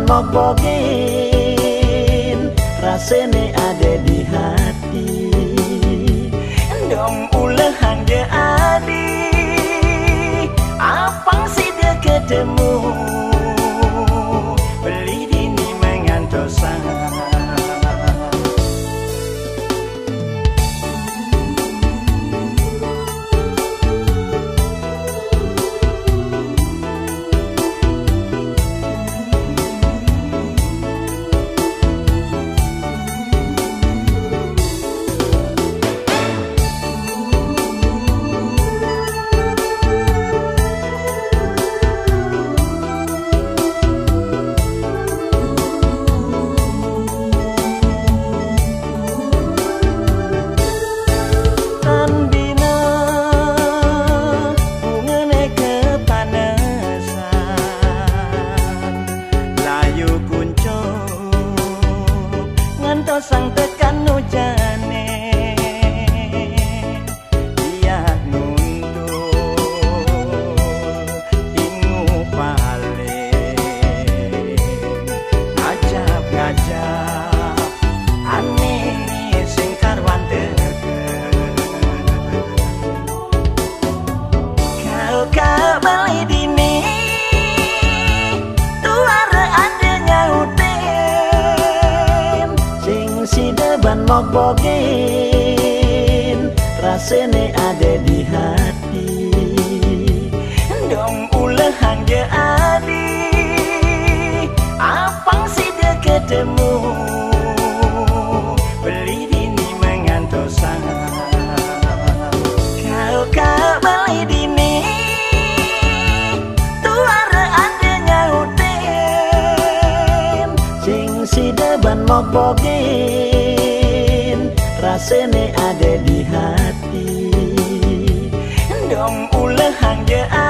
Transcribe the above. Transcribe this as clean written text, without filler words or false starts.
mok bogin, rasane ada di hati. Dong ulehang je adi, apang si dia ketemu, beli dini mengantosan. Sang tekan hujane dia nunduk ingu pale ngajab aneh sing karwan teken kau beli dini tuara adanya si deban mok bogin, rasane ada di hati. Dong ulehang je adi, apang si dia ketemu, beli dini mengantosan. Kau beli dini, tuara adanya uten, sing si deban mok bogin, rasane ada di hati. Dong ulehang je